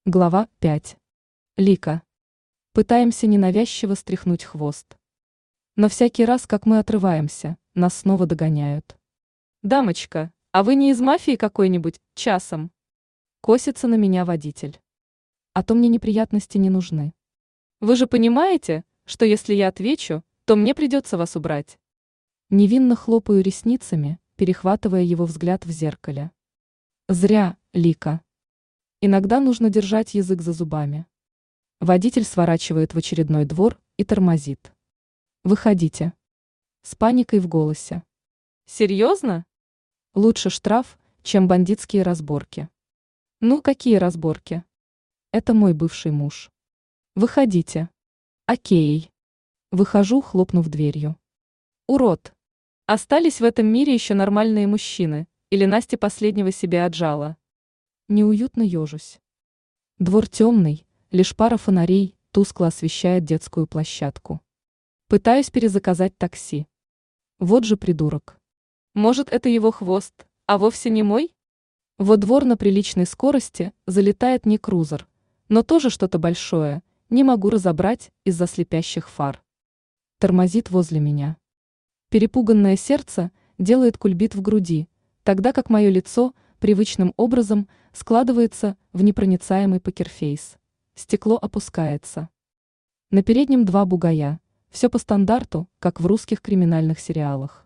Глава 5. Лика. Пытаемся ненавязчиво стряхнуть хвост. Но всякий раз, как мы отрываемся, нас снова догоняют. «Дамочка, а вы не из мафии какой-нибудь, часом?» Косится на меня водитель. А то мне неприятности не нужны. «Вы же понимаете, что если я отвечу, то мне придется вас убрать?» Невинно хлопаю ресницами, перехватывая его взгляд в зеркале. Зря, Лика. Иногда нужно держать язык за зубами. Водитель сворачивает в очередной двор и тормозит. «Выходите». С паникой в голосе. «Серьезно?» Лучше штраф, чем бандитские разборки. «Ну, какие разборки?» «Это мой бывший муж». «Выходите». «Окей». Выхожу, хлопнув дверью. «Урод! Остались в этом мире еще нормальные мужчины, или Настя последнего себя отжала?» Неуютно ежусь. Двор темный, лишь пара фонарей тускло освещает детскую площадку. Пытаюсь перезаказать такси. Вот же придурок. Может, это его хвост, а вовсе не мой? Во двор на приличной скорости залетает не крузер, но тоже что-то большое, не могу разобрать из-за слепящих фар. Тормозит возле меня. Перепуганное сердце делает кульбит в груди, тогда как мое лицо привычным образом складывается в непроницаемый покерфейс. Стекло опускается. На переднем два бугая, все по стандарту, как в русских криминальных сериалах.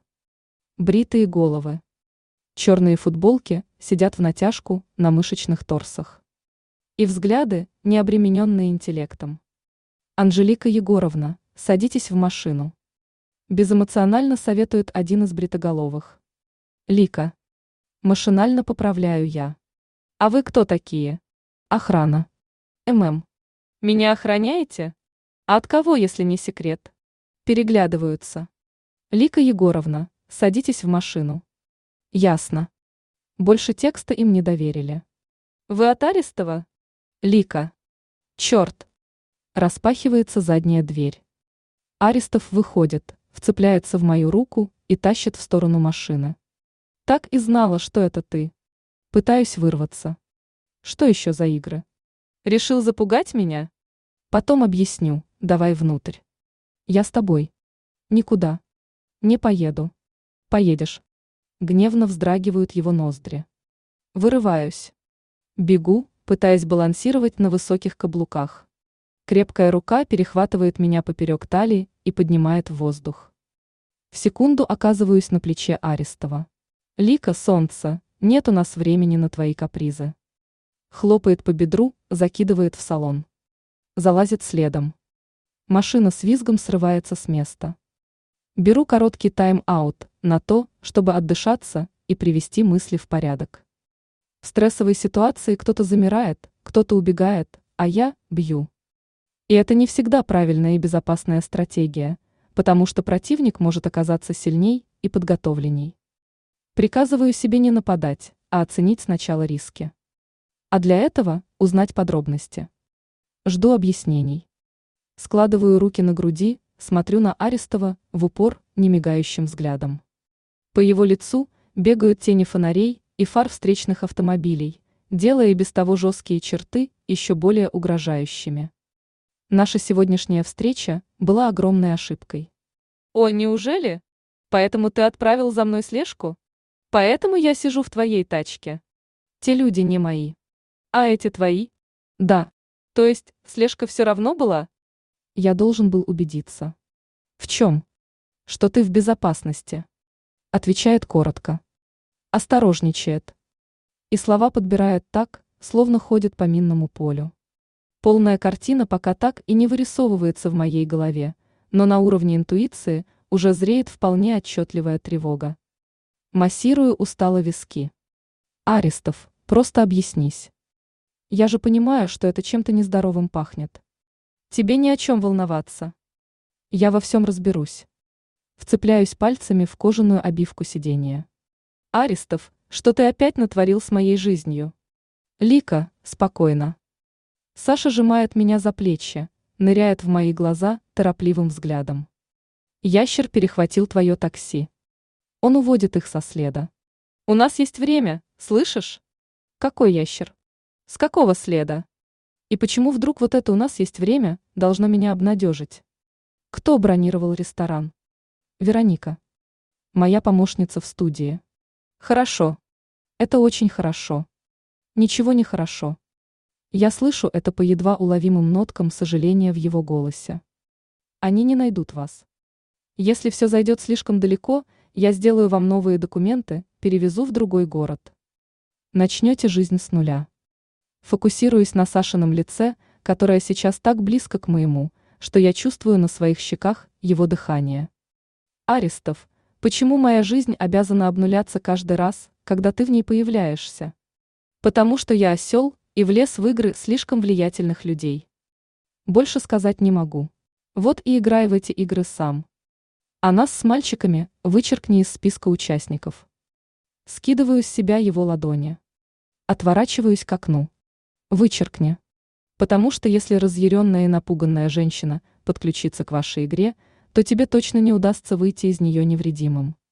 Бритые головы. Черные футболки сидят в натяжку на мышечных торсах. И взгляды, не обремененные интеллектом. «Анжелика Егоровна, садитесь в машину». Безэмоционально советует один из бритоголовых. «Лика». Машинально поправляю я. «А вы кто такие?» «Охрана». «ММ». «Меня охраняете? А от кого, если не секрет?» Переглядываются. «Лика Егоровна, садитесь в машину». «Ясно». Больше текста им не доверили. «Вы от Арестова?» «Лика». «Черт». Распахивается задняя дверь. Арестов выходит, вцепляется в мою руку и тащит в сторону машины. «Так и знала, что это ты». Пытаюсь вырваться. Что еще за игры? Решил запугать меня? Потом объясню, давай внутрь. Я с тобой. Никуда. Не поеду. Поедешь. Гневно вздрагивают его ноздри. Вырываюсь. Бегу, пытаясь балансировать на высоких каблуках. Крепкая рука перехватывает меня поперек талии и поднимает в воздух. В секунду оказываюсь на плече Арестова. «Лика, солнце, нет у нас времени на твои капризы». Хлопает по бедру, закидывает в салон. Залазит следом. Машина с визгом срывается с места. Беру короткий тайм-аут на то, чтобы отдышаться и привести мысли в порядок. В стрессовой ситуации кто-то замирает, кто-то убегает, а я бью. И это не всегда правильная и безопасная стратегия, потому что противник может оказаться сильней и подготовленней. Приказываю себе не нападать, а оценить сначала риски. А для этого узнать подробности. Жду объяснений. Складываю руки на груди, смотрю на Арестова в упор немигающим взглядом. По его лицу бегают тени фонарей и фар встречных автомобилей, делая и без того жесткие черты еще более угрожающими. Наша сегодняшняя встреча была огромной ошибкой. «О, неужели? Поэтому ты отправил за мной слежку? Поэтому я сижу в твоей тачке. Те люди не мои. А эти твои? Да. То есть, слежка все равно была?» Я должен был убедиться. «В чем?» «Что ты в безопасности». Отвечает коротко. Осторожничает. И слова подбирает так, словно ходит по минному полю. Полная картина пока так и не вырисовывается в моей голове, но на уровне интуиции уже зреет вполне отчетливая тревога. Массирую устало виски. «Арестов, просто объяснись. Я же понимаю, что это чем-то нездоровым пахнет. Тебе ни о чем волноваться. Я во всем разберусь». Вцепляюсь пальцами в кожаную обивку сиденья. «Арестов, что ты опять натворил с моей жизнью?» «Лика, спокойно». Саша сжимает меня за плечи, ныряет в мои глаза торопливым взглядом. «Ящер перехватил твое такси. Он уводит их со следа. У нас есть время, слышишь?» «Какой ящер? С какого следа?» И почему вдруг вот это у нас есть время, должно меня обнадежить? Кто бронировал ресторан? Вероника. Моя помощница в студии. Хорошо. Это очень хорошо. Ничего не хорошо. Я слышу это по едва уловимым ноткам сожаления в его голосе. Они не найдут вас. Если все зайдет слишком далеко, я сделаю вам новые документы, перевезу в другой город. Начнете жизнь с нуля. Фокусируясь на Сашином лице, которое сейчас так близко к моему, что я чувствую на своих щеках его дыхание. Аристов, почему моя жизнь обязана обнуляться каждый раз, когда ты в ней появляешься? Потому что я осел и влез в игры слишком влиятельных людей. Больше сказать не могу. Вот и играй в эти игры сам. А нас с мальчиками вычеркни из списка участников. Скидываю с себя его ладони. Отворачиваюсь к окну. Вычеркни. Потому что если разъяренная и напуганная женщина подключится к вашей игре, то тебе точно не удастся выйти из нее невредимым.